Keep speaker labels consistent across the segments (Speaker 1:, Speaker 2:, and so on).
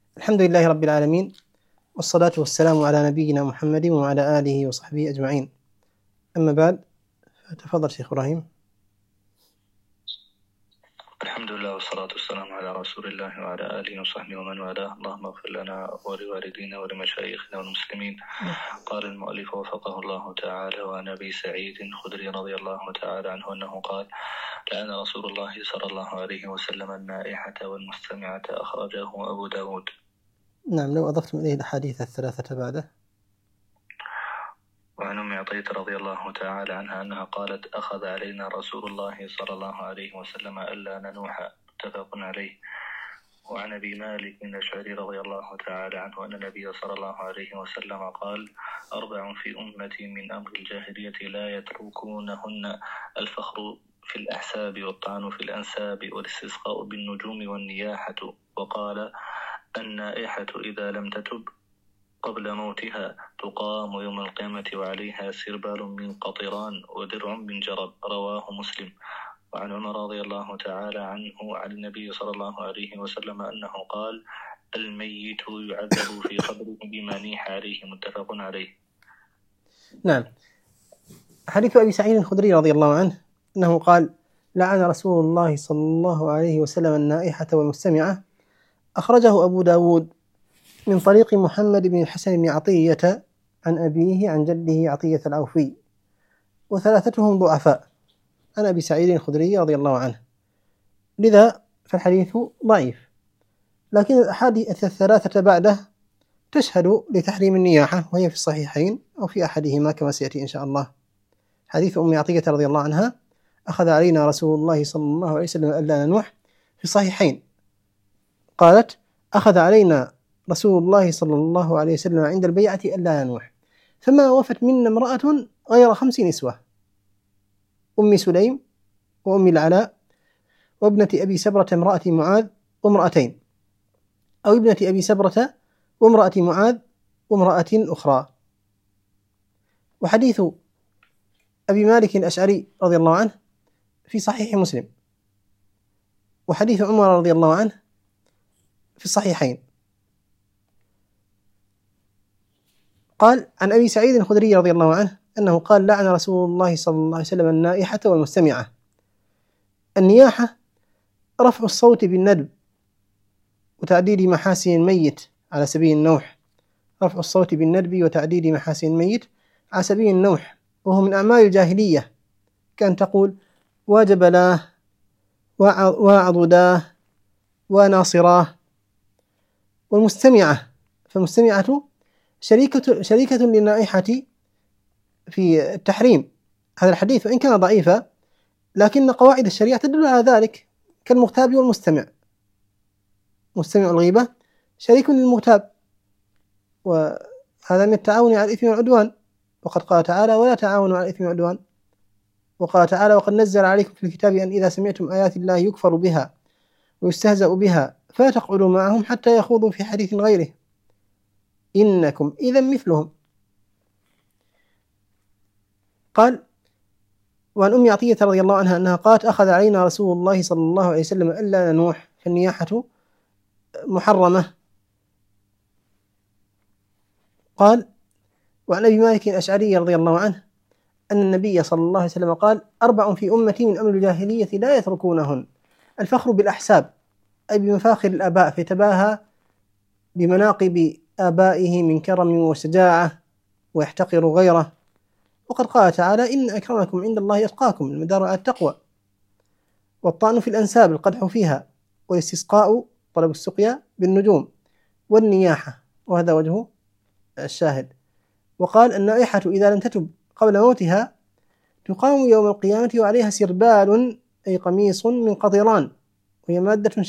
Speaker 1: الحمد لله رب العالمين، والصلاة والسلام على نبينا محمد وعلى آله وصحبه أجمعين. أما بعد، تفضل شيخ إبراهيم.
Speaker 2: الحمد لله والصلاة والسلام على رسول الله وعلى آله وصحبه ومن والاه. اللهم اغفر لنا ولوالدينا ولمشايخنا والمسلمين. قال المؤلف وفقه الله تعالى: وعن أبي سعيد الخدري رضي الله تعالى عنه أنه قال: لعن رسول الله صلى الله عليه وسلم النائحة والمستمعة. أخرجه أبو داود.
Speaker 1: نعم، لو أضفتم إليه الأحاديث الثلاثة بعده.
Speaker 2: وعن أم عطية رضي الله تعالى عنها أنها قالت: أخذ علينا رسول الله صلى الله عليه وسلم ألا ننوح. متفق عليه. وعن أبي مالك الأشعري رضي الله تعالى عنه أن النبي صلى الله عليه وسلم قال: 4 في أمتي من أمر الجاهلية لا يتركونهن: الفخر في الأحساب، والطعن في الأنساب، والاستسقاء بالنجوم، والنياحة. وقال: النائحة إذا لم تتب قبل موتها تقام يوم القيامة وعليها سربال من قطران ودرع من جرب. رواه مسلم. وعن عمر رضي الله تعالى عنه عن النبي صلى الله عليه وسلم أنه قال: الميت يعذب في قبره بما نيح عليه. متفق عليه.
Speaker 1: نعم، حديث أبي سعيد الخدري رضي الله عنه أنه قال: لعن رسول الله صلى الله عليه وسلم النائحة والمستمعة. أخرجه أبو داود من طريق محمد بن الحسن بن عطية عن أبيه عن جده عطية العوفي، وثلاثتهم ضعفاء عن أبي سعيد الخدري رضي الله عنه، لذا فالحديث ضعيف. لكن الأحاديث الثلاثة بعده تشهد لتحريم النياحة، وهي في الصحيحين أو في أحدهما كما سيأتي إن شاء الله. حديث أم عطية رضي الله عنها: أخذ علينا رسول الله صلى الله عليه وسلم ألا ننوح، في الصحيحين. قالت: أخذ علينا رسول الله صلى الله عليه وسلم عند البيعة ألا ننوح، فما وفت منا امرأة غير 5 نسوة: أم سليم، وأم العلاء، وابنة أبي سبرة امرأة معاذ، وامرأتين، أو ابنة أبي سبرة وامرأة معاذ وامرأة أخرى. وحديث أبي مالك الأشعري رضي الله عنه في صحيح مسلم، وحديث عمر رضي الله عنه في الصحيحين. قال عن أبي سعيد الخدري رضي الله عنه أنه قال: لعن رسول الله صلى الله عليه وسلم النائحة والمستمعة. النياحة رفع الصوت بالندب وتعديل محاسن الميت على سبيل النوح. رفع الصوت بالندب وتعديل محاسن الميت على سبيل النوح، وهو من أعمال الجاهلية، كان تقول: وجبلاه، وعضداه، وناصراه. والمستمعة، فالمستمعة شريكة للنائحة في التحريم. هذا الحديث وإن كان ضعيفا، لكن قواعد الشريعة تدل على ذلك، كالمغتاب والمستمع. مستمع الغيبة شريك للمغتاب، وهذا من التعاون على الإثم والعدوان، وقد قال تعالى: ولا تعاونوا على الإثم والعدوان. وقال تعالى: وقد نزل عليكم في الكتاب أن إذا سمعتم آيات الله يكفر بها ويستهزأ بها فلا تقعدوا معهم حتى يخوضوا في حديث غيره إنكم إذا مثلهم. قال: وعن أم عطية رضي الله عنها أنها قالت: أخذ علينا رسول الله صلى الله عليه وسلم ألا ننوح، فالنياحة محرمة. قال: وعن أبي مالك الأشعري رضي الله عنه أن النبي صلى الله عليه وسلم قال: 4 في أمتي من أمر الجاهلية لا يتركونهن: الفخر بالأحساب، أي بمفاخر الآباء، فيتباهى بمناقب آبائه من كرم وشجاعة ويحتقر غيره. وقد قال تعالى: إن أكرمكم عند الله أتقاكم، المدار على التقوى. والطعن في الأنساب، القدح فيها. والاستسقاء، طلب السقيا بالنجوم. والنياحة، وهذا وجه الشاهد. وقال: النائحة إذا لم تتب قبل موتها تقام يوم القيامة وعليها سربال، أي قميص من قطران، وهي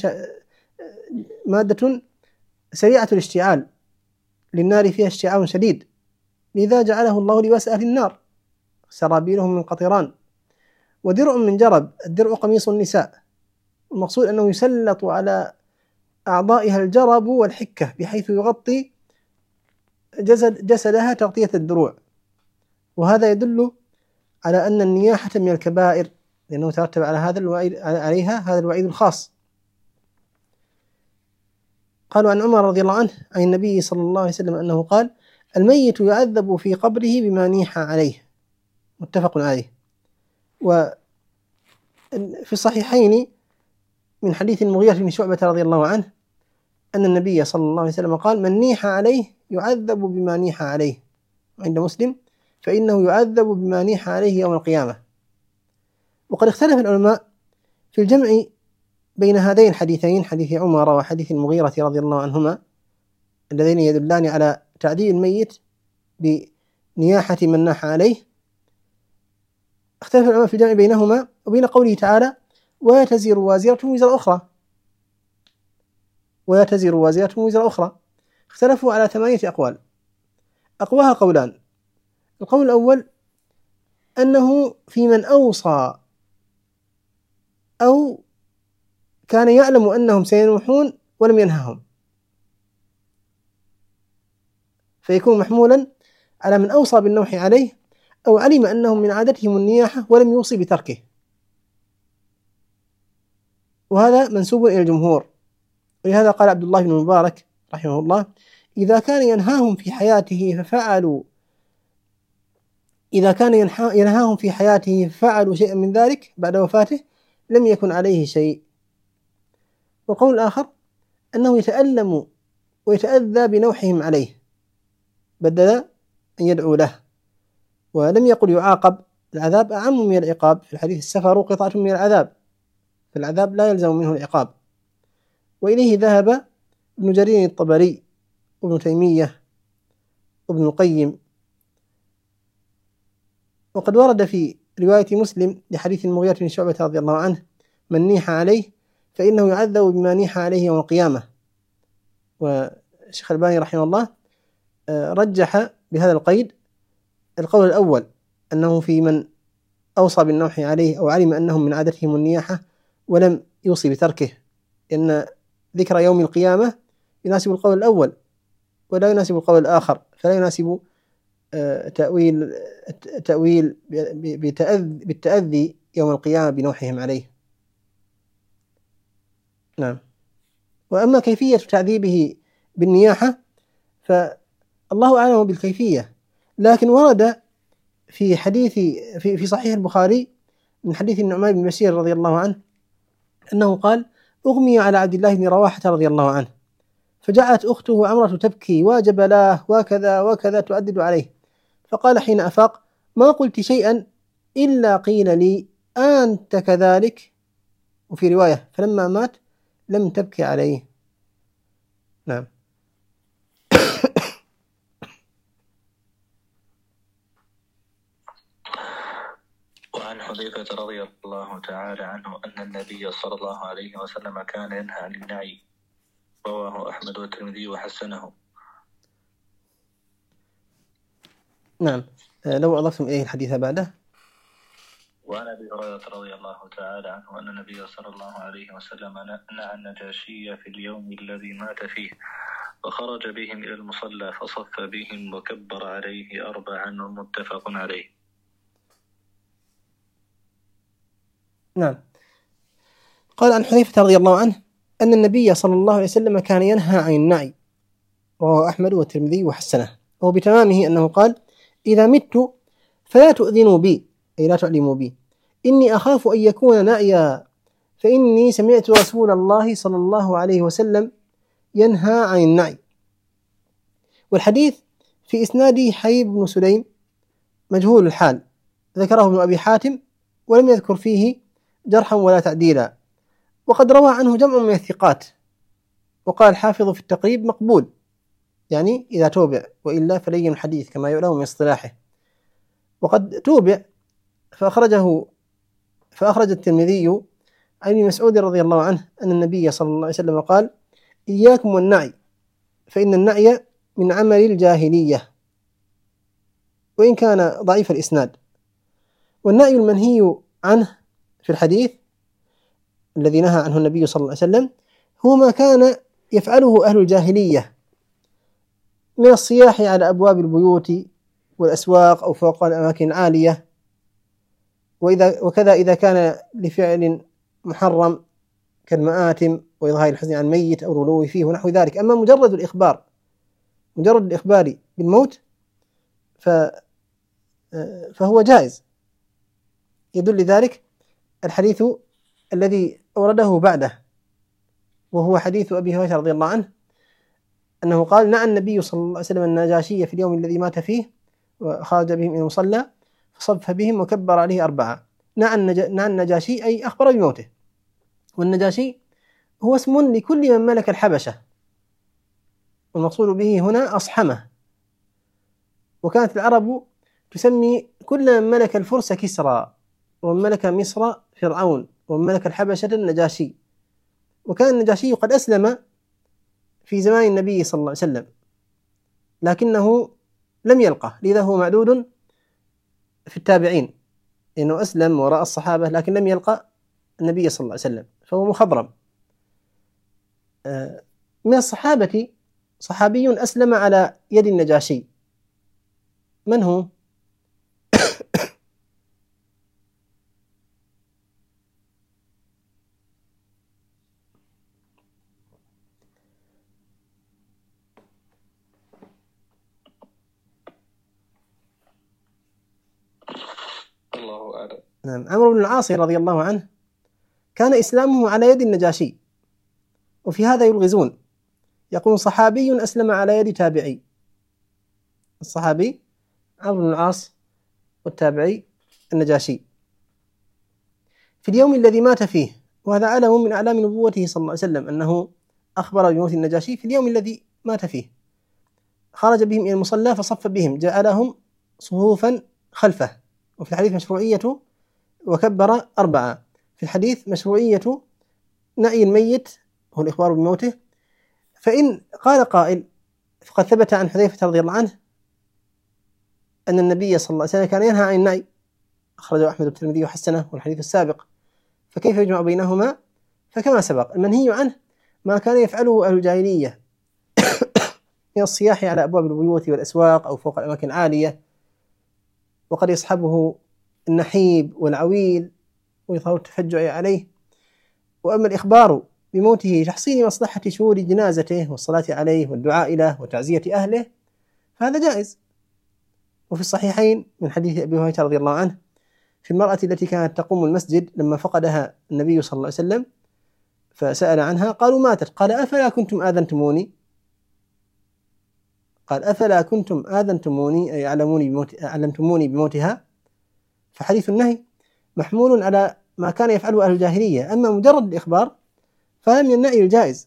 Speaker 1: مادة سريعة الاشتعال، للنار فيها اشتعال شديد، لذا جعله الله لباس أهل النار، سرابيلهم من قطران. ودرع من جرب، الدرع قميص النساء، المقصود أنه يسلط على أعضائها الجرب والحكة، بحيث يغطي جسدها تغطية الدروع. وهذا يدل على أن النياحة من الكبائر، لأنه ترتب على هذا الوعيد، عليها هذا الوعيد الخاص. قالوا عن عمر رضي الله عنه عن النبي صلى الله عليه وسلم أنه قال: الميت يعذب في قبره بما نيح عليه، متفق عليه. وفي الصحيحين من حديث المغيرة بن شعبة رضي الله عنه أن النبي صلى الله عليه وسلم قال: من نيح عليه يعذب بما نيح عليه، عند مسلم: فإنه يعذب بما نيح عليه يوم القيامة. وقد اختلف العلماء في الجمع بين هذين الحديثين، حديث عمر وحديث المغيرة رضي الله عنهما، اللذين يدلان على تعذيب الميت بنياحة من ناح عليه. اختلف العلماء في الجمع بينهما وبين قوله تعالى: ولا تزر وازرة وزر أخرى، ولا تزر وازرة وزر أخرى. اختلفوا على 8 أقوال، أقواها قولان. القول الأول أنه في من أوصى أو كان يعلم أنهم سينوحون ولم ينههم، فيكون محمولا على من أوصى بالنوح عليه أو علم أنهم من عادتهم النياحة ولم يوصي بتركه، وهذا منسوب إلى الجمهور. ولهذا قال عبد الله بن المبارك رحمه الله: إذا كان ينهاهم في حياته ففعلوا شيئا من ذلك بعد وفاته لم يكن عليه شيء. والقول الآخر أنه يتألم ويتأذى بنوحهم عليه بدل أن يدعو له، ولم يقل يعاقب. العذاب أعم من العقاب، في الحديث: السفر قطعة من العذاب، فالعذاب لا يلزم منه العقاب. وإليه ذهب ابن جرير الطبري وابن تيمية وابن القيم. وقد ورد في رواية مسلم لحديث المغيرة بن شعبة رضي الله عنه: من نيح عليه فإنه يعذب بما نيح عليه يوم القيامة. والشيخ الألباني رحمه الله رجح بهذا القيد القول الأول، أنه في من أوصى بالنوح عليه أو علم أنهم من عادتهم النياحة ولم يوصي بتركه، لأن ذكر يوم القيامة يناسب القول الأول ولا يناسب القول الآخر، فلا يناسب تأويل بالتأذي يوم القيامة بنوحهم عليه. نعم. وأما كيفية تعذيبه بالنياحة فالله أعلم بالكيفية، لكن ورد في حديث في صحيح البخاري من حديث النعمان بن بشير رضي الله عنه أنه قال: أغمي على عبد الله بن رواحة رضي الله عنه، فجعلت أخته عمرة تبكي: واجب له وكذا وكذا، تعدد عليه. فقال حين أفاق: ما قلت شيئا إلا قيل لي أنت كذلك. وفي رواية: فلما مات لم تبكي عليه. نعم.
Speaker 2: وعن حذيفة رضي الله تعالى عنه أن النبي صلى الله عليه وسلم كان ينهى عن النعي، رواه أحمد والترمذي وحسنه.
Speaker 1: نعم. لو أضفتم إليه الحديث بعده.
Speaker 2: وعن أبي هريرة رضي الله تعالى عنه أن النبي صلى الله عليه وسلم نعى النجاشي في اليوم الذي مات فيه، وخرج بهم إلى المصلى فصف بهم وكبر عليه 4، متفق عليه.
Speaker 1: نعم. قال عن حذيفة رضي الله عنه أن النبي صلى الله عليه وسلم كان ينهى عن النعي، رواه أحمد والترمذي وحسنه. وهو بتمامه أنه قال: إذا مت فلا تؤذنوا بي، أي لا تعلموا بي، إني أخاف أن يكون نعيا، فإني سمعت رسول الله صلى الله عليه وسلم ينهى عن النعي. والحديث في إسناده حبيب بن سليم مجهول الحال، ذكره ابن أبي حاتم ولم يذكر فيه جرحا ولا تعديلا، وقد روى عنه جمع من الثقات. وقال الحافظ في التقريب: مقبول، يعني إذا توبع، وإلا فلين الحديث كما يعلم من اصطلاحه. وقد توبع فأخرج الترمذي عن ابن مسعود رضي الله عنه أن النبي صلى الله عليه وسلم قال: إياكم والنعي، فإن النعي من عمل الجاهلية، وإن كان ضعيف الإسناد. والنعي المنهي عنه في الحديث الذي نهى عنه النبي صلى الله عليه وسلم هو ما كان يفعله أهل الجاهلية من الصياح على أبواب البيوت والأسواق أو فوق الأماكن العالية، وكذا إذا كان لفعل محرم كالمآتم وإظهار الحزن عن الميت أو الغلو فيه ونحو ذلك. أما مجرد الإخبار بالموت فهو جائز. يدل لذلك الحديث الذي أورده بعده، وهو حديث أبي هريرة رضي الله عنه أنه قال: نعى النبي صلى الله عليه وسلم النجاشي في اليوم الذي مات فيه، وخرج بهم إلى المصلى فصف بهم وكبر عليه 4. نعى النجاشي أي أخبر بموته. والنجاشي هو اسم لكل من ملك الحبشة، والمقصود به هنا أصحمه. وكانت العرب تسمي كل من ملك الفرس كسرى، ومن ملك مصر فرعون، ومن ملك الحبشة النجاشي. وكان النجاشي قد أسلم في زمان النبي صلى الله عليه وسلم، لكنه لم يلقه، لذا هو معدود في التابعين، إنه أسلم وراء الصحابة لكن لم يلقى النبي صلى الله عليه وسلم، فهو مخضرم. من الصحابة صحابي أسلم على يد النجاشي. من هو؟
Speaker 2: الله أعلم.
Speaker 1: نعم، عمرو بن العاص رضي الله عنه كان إسلامه على يد النجاشي، وفي هذا يلغزون، يقول صحابي أسلم على يد تابعي. الصحابي عمرو بن العاص، والتابعي النجاشي في اليوم الذي مات فيه. وهذا علم من أعلام نبوته صلى الله عليه وسلم، أنه أخبر بموت النجاشي في اليوم الذي مات فيه. خرج بهم إلى المصلى فصف بهم، جعلهم صفوفا خلفه. وفي الحديث مشروعية وكبر 4. في الحديث مشروعية نعي الميت، هو الإخبار بموته. فإن قال قائل فقد ثبت عن حذيفة رضي الله عنه أن النبي صلى الله عليه وسلم كان ينهى عن النعي، أخرجه أحمد والترمذي وحسنه والحديث السابق، فكيف يجمع بينهما؟ فكما سبق، المنهي عنه ما كان يفعله أهل الجاهلية من الصياح على أبواب البيوت والأسواق أو فوق الأماكن العالية، وقد يصحبه النحيب والعويل ويظهر التفجع عليه. وأما الإخبار بموته تحصيل مصلحة شهود جنازته والصلاة عليه والدعاء له وتعزية أهله فهذا جائز. وفي الصحيحين من حديث أبي هريرة رضي الله عنه في المرأة التي كانت تقوم المسجد لما فقدها النبي صلى الله عليه وسلم فسأل عنها، قالوا ماتت، قال أفلا كنتم آذنتموني؟ قال أفلا كنتم آذنتموني أي علمتموني بموتها. فحديث النهي محمول على ما كان يفعله أهل الجاهلية. أما مجرد الإخبار فهم النهي الجائز،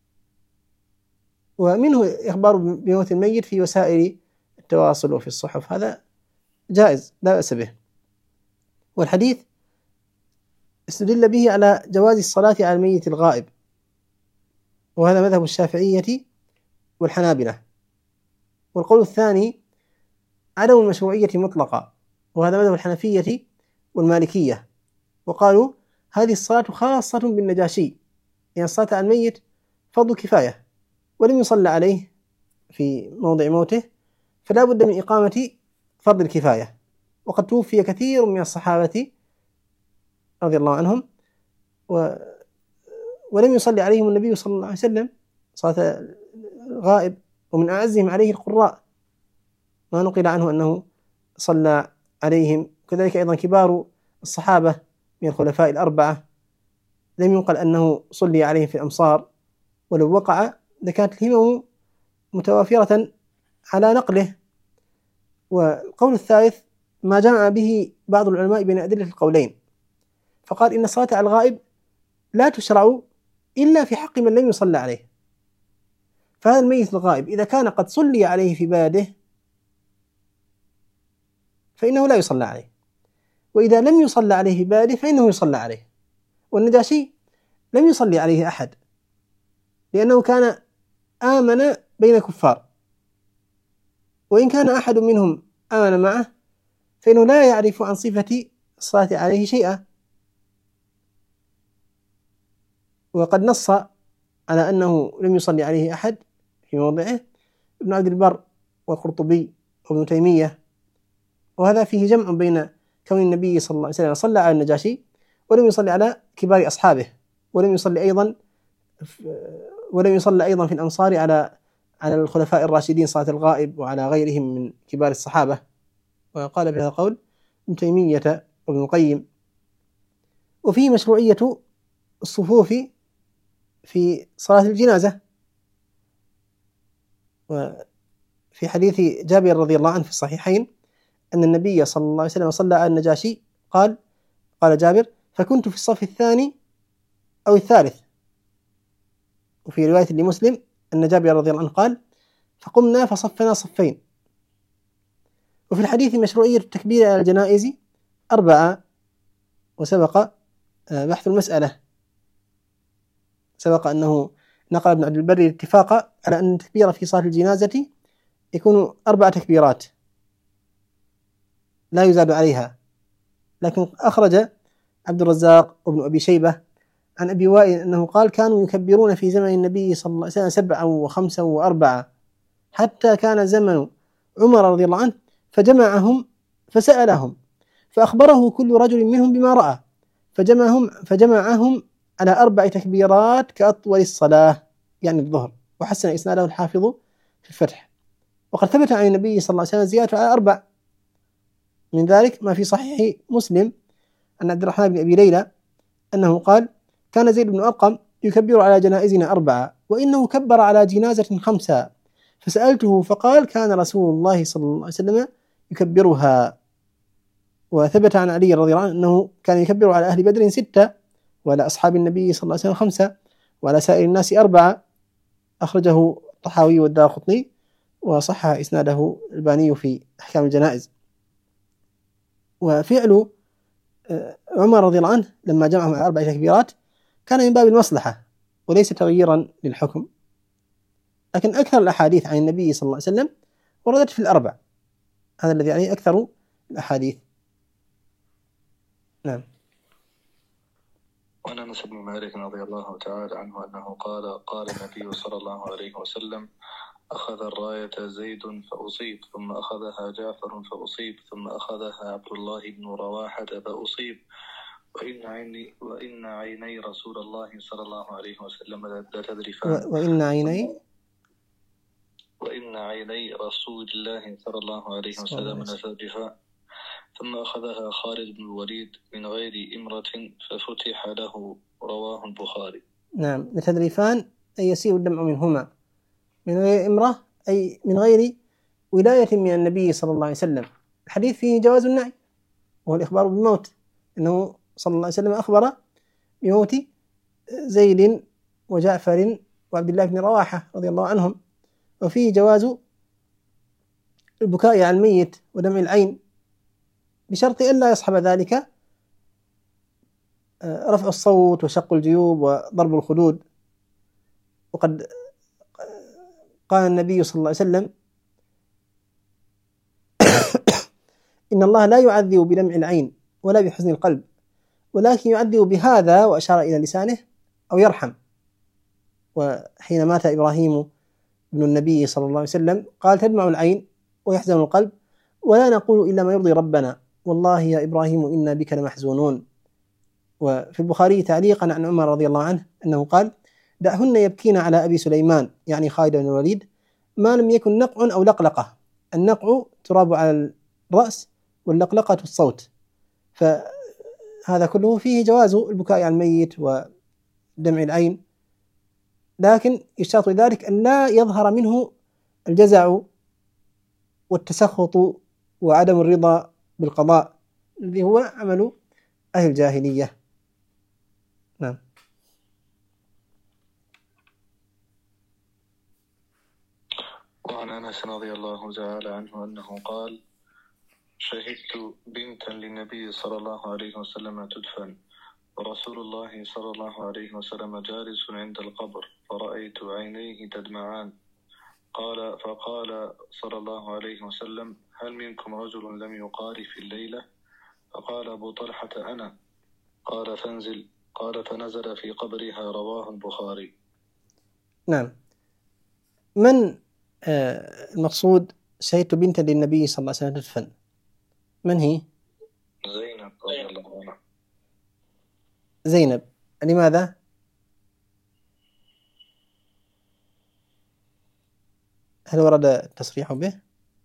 Speaker 1: ومنه إخبار بموت الميت في وسائل التواصل وفي الصحف، هذا جائز لا بأس به. والحديث استدل به على جواز الصلاة على الميت الغائب، وهذا مذهب الشافعية والحنابلة. والقول الثاني عدم المشروعية مطلقة، وهذا مذهب الحنفية والمالكية. وقالوا هذه الصلاة خاصة بالنجاشي، يعني الصلاة على الميت فرض كفاية ولم يصلى عليه في موضع موته، فلا بد من إقامة فرض الكفاية. وقد توفي كثير من الصحابة رضي الله عنهم ولم يصلي عليهم النبي صلى الله عليه وسلم صلاة غائب، ومن أعزهم عليه القراء ما نقل عنه أنه صلى عليهم. كذلك أيضا كبار الصحابة من الخلفاء الأربعة لم ينقل أنه صلي عليهم في الأمصار، ولو وقع لكانت الهمم متوافرة على نقله. والقول الثالث ما جمع به بعض العلماء بين أدلة القولين، فقال إن الصلاة على الغائب لا تشرع إلا في حق من لم يصلى عليه. فهذا الميت الغائب إذا كان قد صلي عليه في بلده فإنه لا يصلى عليه، وإذا لم يصلى عليه في بلده فإنه يصلى عليه. والنجاشي لم يصلي عليه أحد لأنه كان آمن بين الكفار، وإن كان أحد منهم آمن معه فإنه لا يعرف عن صفة الصلاة عليه شيئا. وقد نص على أنه لم يصلي عليه أحد في موضعه ابن عبد البر والقرطبي وابن تيمية. وهذا فيه جمع بين كون النبي صلى الله عليه وسلم صلى على النجاشي ولم يصلي على كبار أصحابه ولم يصلي أيضا في الأمصار على الخلفاء الراشدين صلاة الغائب وعلى غيرهم من كبار الصحابة. وقال بهذا القول ابن تيمية وابن القيم. وفيه مشروعية الصفوف في صلاة الجنازة، وفي حديث جابر رضي الله عنه في الصحيحين أن النبي صلى الله عليه وسلم صلى على النجاشي، قال جابر: فكنت في الصف الثاني أو الثالث. وفي رواية لمسلم أن جابر رضي الله عنه قال: فقمنا فصفنا صفين. وفي الحديث مشروعية التكبير على الجنائز 4، وسبق بحث المسألة. سبق أنه نقل ابن عبد البر الاتفاق على أن التكبير في صلاة الجنازة يكون 4 تكبيرات لا يزاد عليها، لكن أخرج عبد الرزاق وابن أبي شيبة عن أبي وائل أنه قال: كانوا يكبرون في زمن النبي صلى الله عليه وسلم 7 و5 و4، حتى كان زمن عمر رضي الله عنه فجمعهم فسألهم فأخبره كل رجل منهم بما رأى، فجمعهم على 4 تكبيرات كأطول الصلاة، يعني الظهر. وحسن إسناده الحافظ في الفتح. وقد ثبت عن النبي صلى الله عليه وسلم زيادة على 4، من ذلك ما في صحيح مسلم عن عبد الرحمن بن أبي ليلى أنه قال: كان زيد بن أرقم يكبر على جنائزنا 4، وإنه كبر على جنازة 5، فسألته فقال: كان رسول الله صلى الله عليه وسلم يكبرها. وثبت عن علي رضي الله عنه أنه كان يكبر على أهل بدر 6، وعلى أصحاب النبي صلى الله عليه وسلم 5، وعلى سائر الناس 4. أخرجه الطحاوي والدارقطني، وصحح إسناده الباني في أحكام الجنائز. وفعل عمر رضي الله عنه لما جمعهم على 4 تكبيرات كان من باب المصلحة وليس تغييرا للحكم. لكن أكثر الأحاديث عن النبي صلى الله عليه وسلم وردت في 4، هذا الذي عليه أكثر الأحاديث. نعم.
Speaker 2: وعن أنس بن مالك رضي الله تعالى عنه أنه قال النبي صلى الله عليه وسلم: أخذ الراية زيد فأصيب، ثم أخذها جعفر فأصيب، ثم أخذها عبد الله بن رواحة فأصيب، وإن عيني رسول الله صلى الله عليه وسلم لتذرفان. وإن عيني رسول الله صلى الله عليه وسلم لتذرفان. ثم أخذها خالد بن الوليد من غير إمرة ففتح له، رواه البخاري.
Speaker 1: نعم، لتذرفان أي يسيل الدمع منهما، من غير إمرة أي من غير ولاية من النبي صلى الله عليه وسلم. الحديث فيه جواز النعي، وهو الإخبار بالموت، أنه صلى الله عليه وسلم أخبر بموت زيد وجعفر وعبد الله بن رواحة رضي الله عنهم. وفيه جواز البكاء على الميت ودمع العين، بشرط ألا يصحب ذلك رفع الصوت وشق الجيوب وضرب الخدود. وقد قال النبي صلى الله عليه وسلم: إن الله لا يعذب بدمع العين ولا بحزن القلب، ولكن يعذب بهذا، وأشار إلى لسانه، أو يرحم. وحين مات إبراهيم ابن النبي صلى الله عليه وسلم قال: تدمع العين ويحزن القلب، ولا نقول إلا ما يرضي ربنا، والله يا إبراهيم إنا بك لمحزونون. وفي البخاري تعليقا عن عمر رضي الله عنه أنه قال: دعهن يبكين على أبي سليمان، يعني خالد بن الوليد، ما لم يكن نقع أو لقلقة. النقع تراب على الرأس، واللقلقة الصوت. فهذا كله فيه جواز البكاء على الميت ودمع العين، لكن يشترط ذلك أن لا يظهر منه الجزع والتسخط وعدم الرضا بالقضاء، الذي هو عمل أهل الجاهلية. نعم.
Speaker 2: وعن أنس رضي الله تعالى عنه أنه قال: شهدت بنتا للنبي صلى الله عليه وسلم تدفن، ورسول الله صلى الله عليه وسلم جالس عند القبر، فرأيت عينيه تدمعان. فقال صلى الله عليه وسلم: هل منكم رجل لم يقارف الليلة؟ فقال أبو طلحة: أنا. قال فنزل في قبرها، رواه البخاري.
Speaker 1: نعم. من المقصود شهدت بنتا للنبي صلى الله عليه وسلم تدفن؟ من هي؟
Speaker 2: زينب رضي الله عنها.
Speaker 1: زينب. لماذا؟ هل ورد التصريح به؟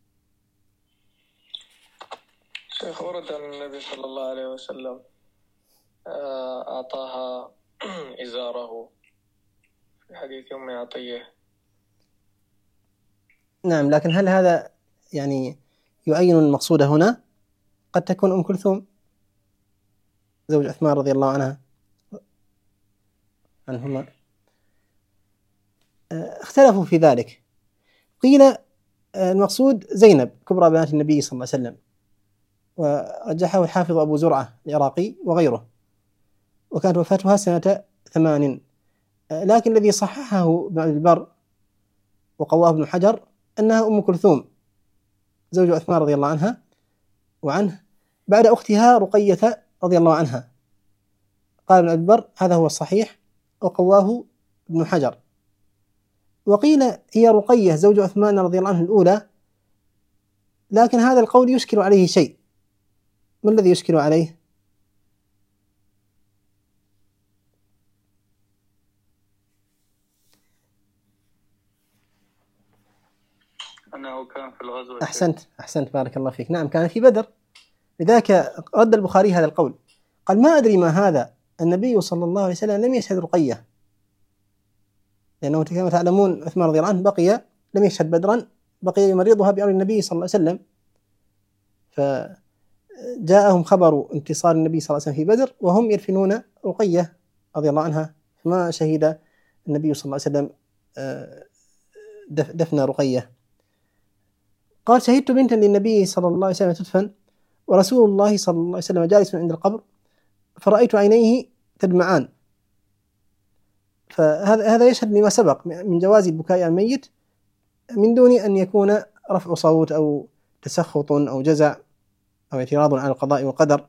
Speaker 3: شيخ، ورد أن النبي صلى الله عليه وسلم أعطاها إزاره في حديث أم عطية.
Speaker 1: نعم، لكن هل هذا يعني يعين المقصود هنا؟ قد تكون أم كلثوم زوج عثمان رضي الله عنهما اختلفوا في ذلك. قيل المقصود زينب كبرى بنات النبي صلى الله عليه وسلم، ورجحه الحافظ أبو زرعة العراقي وغيره، وكانت وفاتها سنة 8. لكن الذي صححه ابن عبد البر وقواه ابن حجر أنها أم كلثوم زوج عثمان رضي الله عنها وعنه بعد أختها رقية رضي الله عنها. قال ابن عبد البر هذا هو الصحيح وقواه ابن حجر. وقيل هي رقية زوج عثمان رضي الله عنه الأولى، لكن هذا القول يشكل عليه شيء. ما الذي يشكل عليه؟
Speaker 3: أنه كان في الغزوة.
Speaker 1: أحسنت بارك الله فيك. نعم، كان في بدر، لذلك رد البخاري هذا القول، قال ما أدري ما هذا، النبي صلى الله عليه وسلم لم يشهد رقية، لأنه كما تعلمون عثمان رضي الله عنه بقي لم يشهد بدرا، بقي يمرضها بأمر النبي صلى الله عليه وسلم، فجاءهم خبر انتصار النبي صلى الله عليه وسلم في بدر وهم يدفنون رقية رضي الله عنها، فما شهد النبي صلى الله عليه وسلم دفن رقية. قال شهدت بنتا للنبي صلى الله عليه وسلم تدفن ورسول الله صلى الله عليه وسلم جالس عند القبر فرأيت عينيه تدمعان. فهذا يشهد لما سبق من جواز البكاء على الميت من دون أن يكون رفع صوت أو تسخط أو جزع أو اعتراض على القضاء والقدر.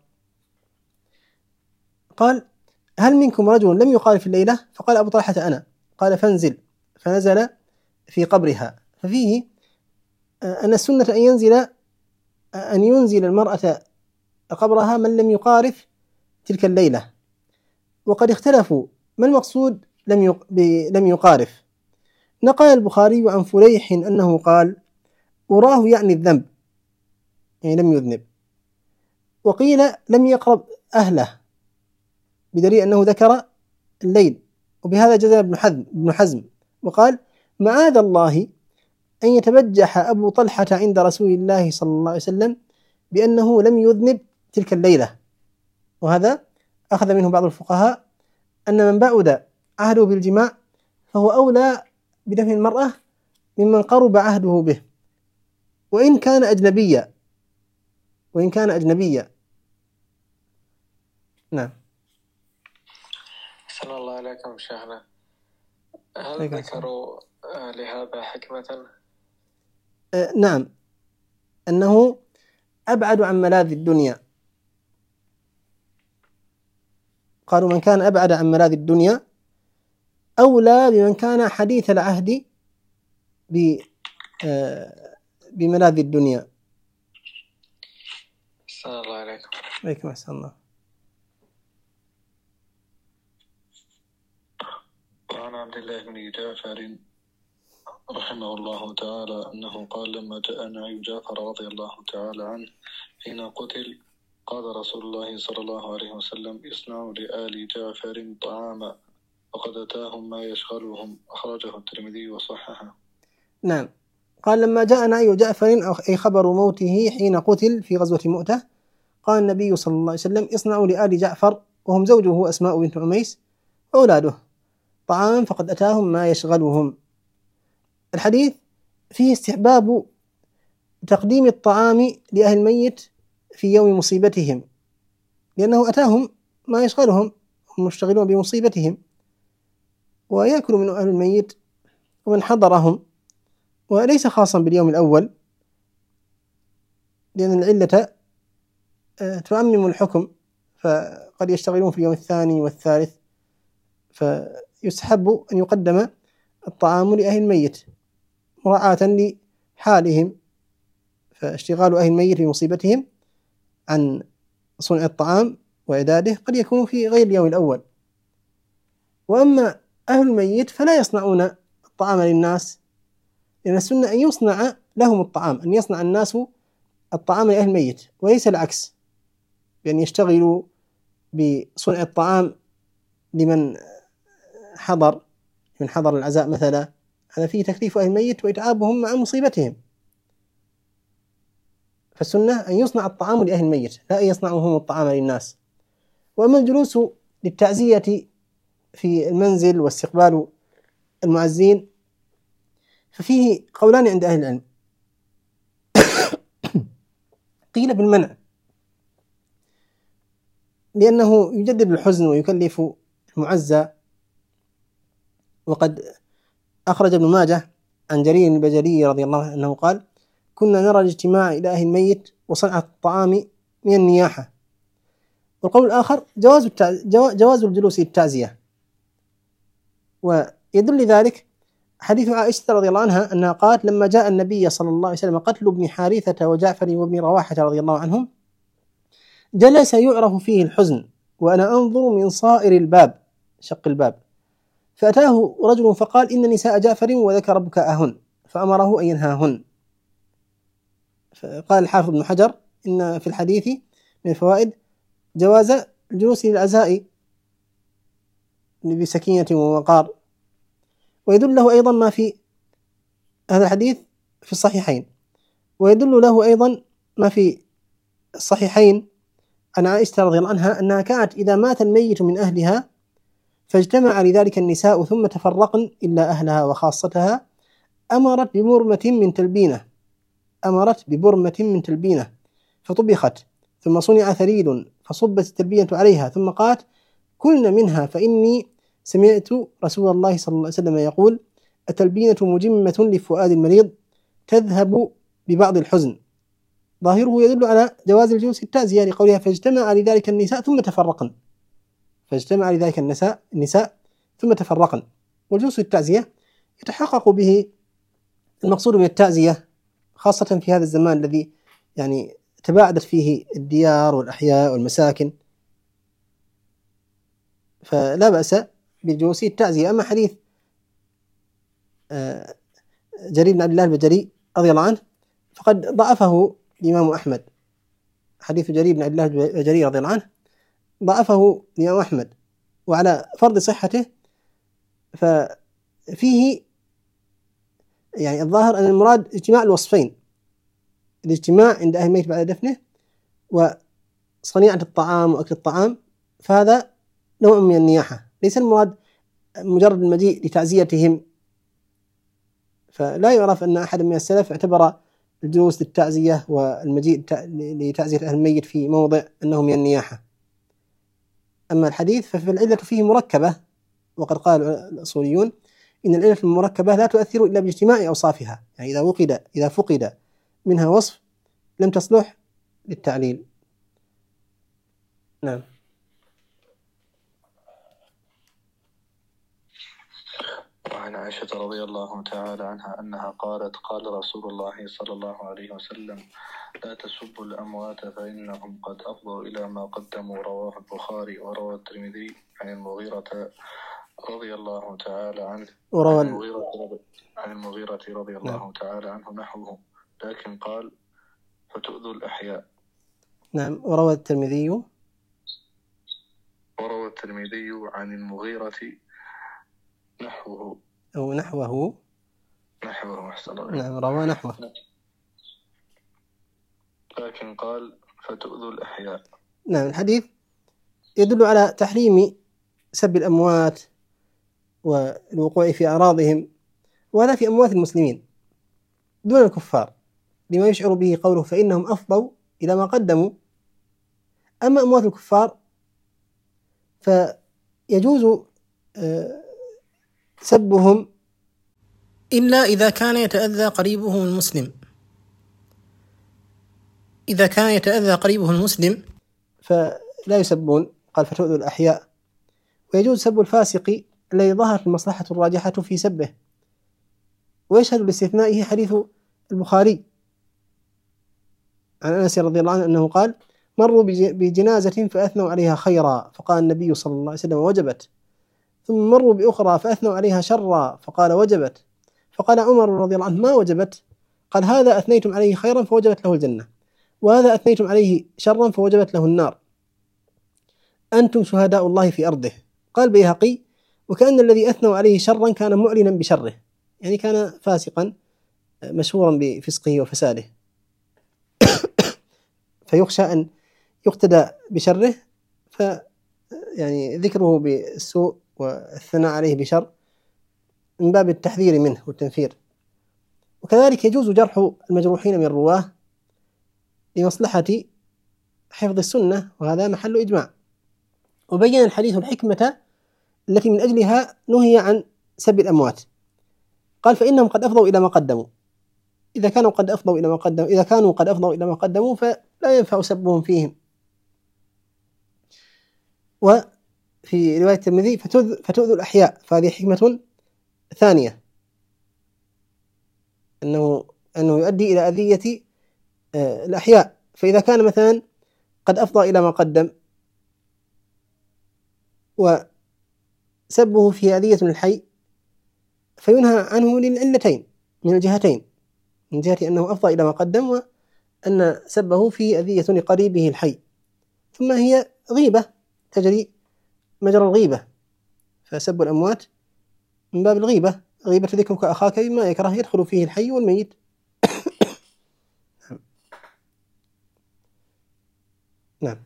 Speaker 1: قال هل منكم رجل لم يقال في الليلة؟ فقال أبو طلحة أنا. قال فانزل، فنزل في قبرها. ففيه أن السنة أن ينزل المرأة قبرها من لم يقارف تلك الليلة. وقد اختلفوا ما المقصود لم يقارف. نقل البخاري عن فليح أنه قال أراه يعني الذنب، يعني لم يذنب. وقيل لم يقرب أهله، بدليل أنه ذكر الليل، وبهذا جزم ابن حزم وقال معاذ الله أن يتبجح أبو طلحة عند رسول الله صلى الله عليه وسلم بأنه لم يذنب تلك الليلة. وهذا أخذ منه بعض الفقهاء أن من بعد عهده بالجماع فهو أولى بدفن المرأة ممن قرب عهده به وإن كان أجنبيا. نعم.
Speaker 3: أحسن الله عليكم شيخنا. هل ذكروا لهذا حكمة؟
Speaker 1: نعم، أنه أبعد عن ملاذ الدنيا. قالوا من كان أبعد عن ملاذ الدنيا أولى بمن كان حديث العهد بملاذ الدنيا.
Speaker 3: أحسن الله عليكم.
Speaker 1: عليكم أحسن الله.
Speaker 2: وعن عبد الله بن جعفر رحمه الله تعالى أنه قال لما جاء نعي جعفر رضي الله تعالى عنه حين قتل قال رسول الله صلى الله عليه وسلم اصنعوا لآل جعفر طعاما وقد أتاهم ما يشغلهم. أخرجه الترمذي وصححه.
Speaker 1: نعم، قال لما جاء نعي جعفر أي خبر موته حين قتل في غزوة مؤتة قال النبي صلى الله عليه وسلم اصنعوا لآل جعفر وهم زوجه أسماء بنت عميس وأولاده طعام فقد أتاهم ما يشغلهم. الحديث فيه استحباب تقديم الطعام لأهل الميت في يوم مصيبتهم، لأنه أتاهم ما يشغلهم، هم مشتغلون بمصيبتهم، ويأكل من أهل الميت ومن حضرهم، وليس خاصا باليوم الأول، لأن العلة تعمم الحكم، فقد يشتغلون في اليوم الثاني والثالث، فيستحب أن يقدم الطعام لأهل الميت مراعاة لحالهم، فاشتغال أهل الميت بمصيبتهم عن صنع الطعام وإعداده قد يكون في غير اليوم الأول. وأما أهل الميت فلا يصنعون الطعام للناس، لأن السنة أن يصنع لهم الطعام، أن يصنع الناس الطعام لأهل الميت، وليس العكس، بأن يشتغلوا بصنع الطعام لمن حضر العزاء مثلا. هذا فيه تكليف أهل الميت وإتعابهم مع مصيبتهم. فالسنة أن يصنع الطعام لأهل الميت، لا أن يصنعوا هم الطعام للناس. وأما الجلوس للتعزية في المنزل واستقبال المعزين ففيه قولان عند أهل العلم. قيل بالمنع لأنه يجدد الحزن ويكلف المعزى. وقد أخرج ابن ماجه عن جرير البجلي رضي الله عنه أنه قال: كنا نرى الاجتماع إلى أهل الميت وصنع الطعام من النياحة. والقول الآخر جواز الجلوس للتعزية. ويدل لذلك حديث عائشة رضي الله عنها أنها قالت: لما جاء النبي صلى الله عليه وسلم قتل ابن حارثة وجعفر وابن رواحة رضي الله عنهم جلس يعرف فيه الحزن وأنا أنظر من صائر الباب، شق الباب، فأتاه رجل فقال: إن نساء جعفر وذكر بكاءهن، فأمره أن ينهاهن. فقال الحافظ ابن حجر إن في الحديث من الفوائد جواز الجلوس للعزاء بسكينة ووقار. ويدل له أيضا ما في هذا الحديث في الصحيحين، ويدل له أيضا ما في الصحيحين عن عائشة رضي الله عنها أنها كانت إذا مات الميت من أهلها فاجتمع لذلك النساء ثم تفرقن إلا أهلها وخاصتها أمرت ببرمة من تلبينة فطبخت، ثم صنع ثريد فصبت التلبينة عليها، ثم قالت: كلنا منها فإني سمعت رسول الله صلى الله عليه وسلم يقول: التلبينة مجمة لفؤاد المريض تذهب ببعض الحزن. ظاهره يدل على جواز الجلوس التعزية لقولها: فاجتمع لذلك النساء ثم تفرقن. والجلوس التعزية يتحقق به المقصود من التعزية، خاصة في هذا الزمان الذي يعني تباعدت فيه الديار والأحياء والمساكن، فلا بأس بالجلوس التعزية. أما حديث جرير بن عبد الله البجلي رضي الله عنه فقد ضعفه الإمام أحمد. حديث جرير بن عبد الله البجلي رضي الله عنه ضعفه الإمام أحمد، وعلى فرض صحته ففيه يعني الظاهر أن المراد اجتماع الوصفين: الاجتماع عند أهل الميت بعد دفنه وصنيعة الطعام وأكل الطعام، فهذا نوع من النياحة، ليس المراد مجرد المجيء لتعزيتهم. فلا يعرف أن أحد من السلف اعتبر الجلوس للتعزية والمجيء لتعزية أهل الميت في موضع أنه من النياحة. أما الحديث ففي العلة فيه مركبة، وقد قال الأصوليون إن العلة المركبة لا تؤثر إلا باجتماع أوصافها، يعني إذا فقد منها وصف لم تصلح للتعليل. نعم.
Speaker 2: وعن عائشة رضي الله تعالى عنها أنها قالت: قال رسول الله صلى الله عليه وسلم: لا تسبوا الأموات فإنهم قد أفضوا إلى ما قدموا. رواه البخاري. وروى الترمذي عن المغيرة رضي الله تعالى عنه عن المغيرة رضي الله تعالى عنه نحوه، لكن قال: فتؤذوا الأحياء.
Speaker 1: نعم. وروى الترمذي
Speaker 2: عن المغيرة نحوه
Speaker 1: أو نحوه.
Speaker 2: نعم،
Speaker 1: روى نحوه،
Speaker 2: لكن قال: فتؤذوا الأحياء.
Speaker 1: نعم. الحديث يدل على تحريم سب الأموات والوقوع في أعراضهم، وهذا في أموات المسلمين دون الكفار، لما يشعر به قوله: فإنهم أفضوا إلى ما قدموا. أما أموات الكفار فيجوز سبهم إلا إذا كان يتأذى قريبه المسلم. إذا كان يتأذى قريبه المسلم فلا يسبون، قال: فتؤذوا الأحياء. ويجوز سب الفاسق الذي ظهرت المصلحة الراجحة في سبه. ويشهد لاستثنائه حديث البخاري عن أنس رضي الله عنه أنه قال: مروا بجنازة فأثنوا عليها خيرا فقال النبي صلى الله عليه وسلم: وجبت. ثم مروا بأخرى فأثنوا عليها شرا فقال: وجبت. فقال عمر رضي الله عنه: ما وجبت؟ قال: هذا أثنيتم عليه خيرا فوجبت له الجنة، وهذا أثنيتم عليه شرا فوجبت له النار، أنتم شهداء الله في أرضه. قال البيهقي: وكأن الذي أثنوا عليه شرا كان معلنا بشره، يعني كان فاسقا مشهورا بفسقه وفساده، فيخشى أن يقتدى بشره، يعني ذكره بالسوء والثناء عليه بشر من باب التحذير منه والتنفير. وكذلك يجوز جرح المجروحين من الرواه لمصلحة حفظ السنة، وهذا محل إجماع. وبين الحديث الحكمة التي من أجلها نهي عن سب الأموات. قال: فإنهم قد أفضوا إلى ما قدموا. إذا كانوا قد أفضوا إلى ما قدموا فلا ينفع سبهم فيهم. وفي رواية الترمذي: فتؤذوا الأحياء، فهذه حكمة ثانية، أنه يؤدي إلى أذية الأحياء. فإذا كان مثلا قد أفضى إلى ما قدم وسبه في أذية الحي، فينهى عنه للعلتين من الجهتين: من جهة أنه أفضى إلى ما قدم، وأن سبه في أذية لقريبه الحي، ثم هي غيبة تجري مجرى الغيبة، فسب الأموات من باب الغيبة، غيبة ذكرك أخاك بما يكره يدخل فيه الحي والميت. نعم.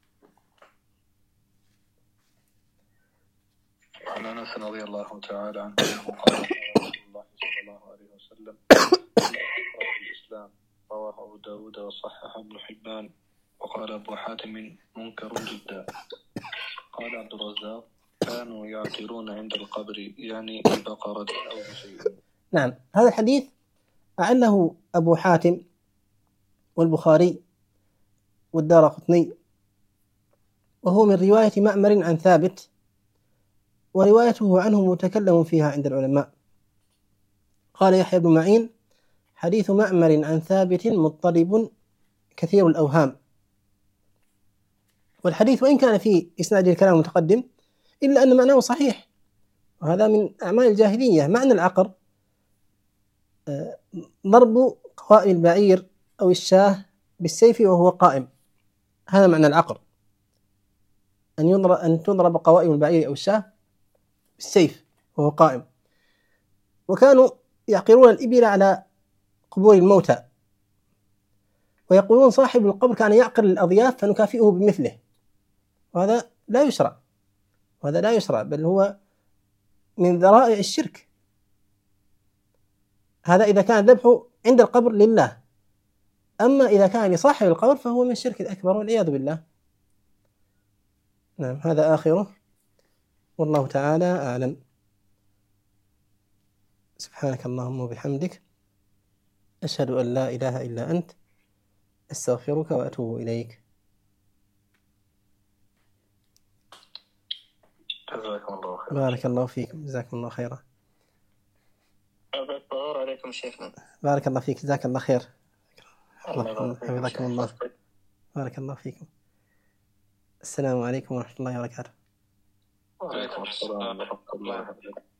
Speaker 2: عن أنس رضي الله تعالى عنه قال: رسول الله صلى الله عليه وسلم: الإسلام. رواه أبو داود وصححه ابن حبان. وقال أبو حاتم: منكر جدا. قال عبد الرزاق: كانوا يعترون عند القبر، يعني ببقرة أو بشيء.
Speaker 1: نعم، هذا الحديث أعله أبو حاتم والبخاري والدارقطني، وهو من رواية مأمر عن ثابت، وروايته عنه متكلم فيها عند العلماء. قال يحيى بن معين: حديث مأمر عن ثابت مضطرب كثير الأوهام. والحديث وإن كان فيه إسناد الكلام المتقدم إلا أن معناه صحيح، وهذا من أعمال الجاهلية. معنى العقر ضرب قوائم البعير أو الشاه بالسيف وهو قائم، هذا معنى العقر، أن تضرب قوائم البعير أو الشاه بالسيف وهو قائم. وكانوا يعقرون الإبل على قبور الموتى، ويقولون: صاحب القبر كان يعقر الأضياف فنكافئه بمثله. وهذا لا يشرع، بل هو من ذرائع الشرك. هذا إذا كان ذبحه عند القبر لله، أما إذا كان لصاحب القبر فهو من الشرك الأكبر والعياذ بالله. نعم، هذا آخره، والله تعالى أعلم. سبحانك اللهم وبحمدك، أشهد أن لا إله إلا أنت، أستغفرك وأتوب إليك.
Speaker 2: جزاكم الله خيرا.
Speaker 1: بارك الله فيكم، جزاكم الله خيرا.
Speaker 3: الدور عليكم شيخنا.
Speaker 1: بارك الله فيك، جزاك الله خير.
Speaker 3: حفظكم
Speaker 1: الله. بارك الله فيكم. السلام عليكم ورحمة الله وبركاته.
Speaker 2: وعليكم السلام ورحمة الله وبركاته.